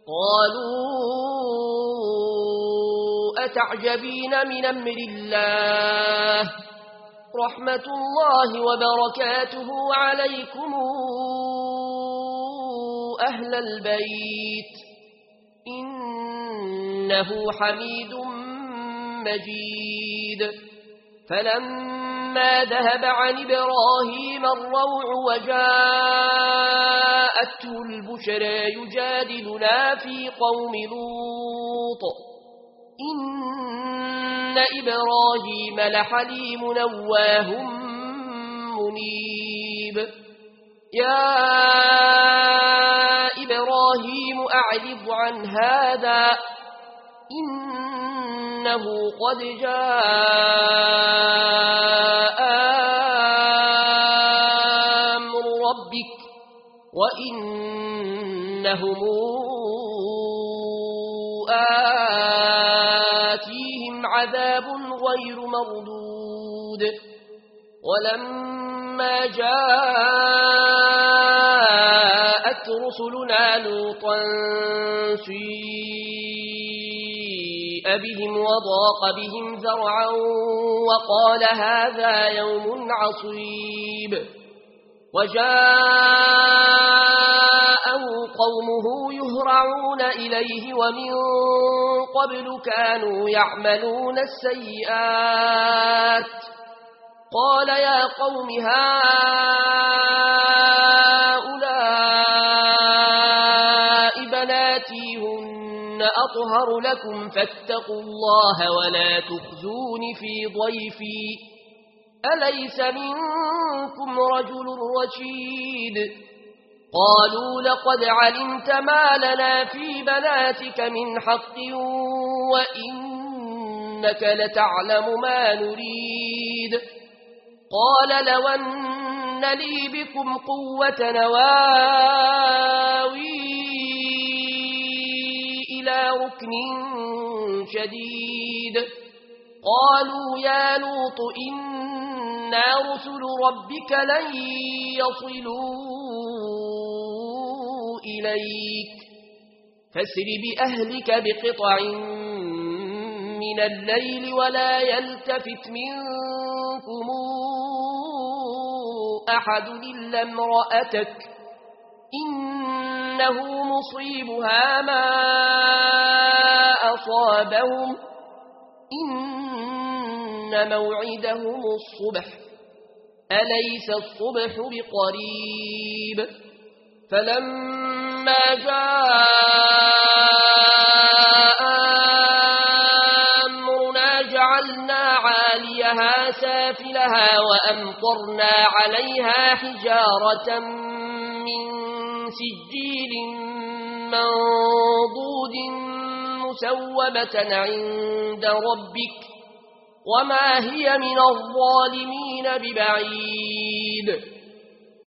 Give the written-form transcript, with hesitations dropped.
قالوا أتعجبين من أمر الله رحمة الله وبركاته عليكم أهل البيت إنه حميد مجيد فلما ذهب عن إبراهيم الروع وجاءته البشرى يجادلنا في قوم لوط إن إبراهيم لحليم أواه منيب يا إبراهيم أعرض عن هذا إنه قد جاء أمر ربك وإنهم آتيهم عذاب غير مردود ولما جاءت رسلنا لوطا سيء بهم وضاق بهم ذرعا وقال هذا يوم عصيب وجاءه قومه يهرعون إليه ومن قبل كانوا يعملون السيئات قال يا قوم هؤلاء بناتي هن أطهر لكم فاتقوا الله ولا تخزون في ضيفي أليس منكم رجل رشيد قالوا لقد علمت ما لنا في بناتك من حق وإنك لتعلم ما نريد قال لو أن لي بكم قوة نواوي إلى ركن شديد قالوا يا لوط إنا رسل ربك لن يصلوا إليك فاسر بأهلك بقطع من الليل ولا يلتفت منكم أحد إلا امرأتك إنه مصيبها ما أصابهم إن موعدهم الصبح أليس الصبح بقريب فلما جاء أمرنا جعلنا عاليها سافلها وأمطرنا عليها حجارة من سجيل منضود مسومة عند ربك وما هي من الظالمين ببعيد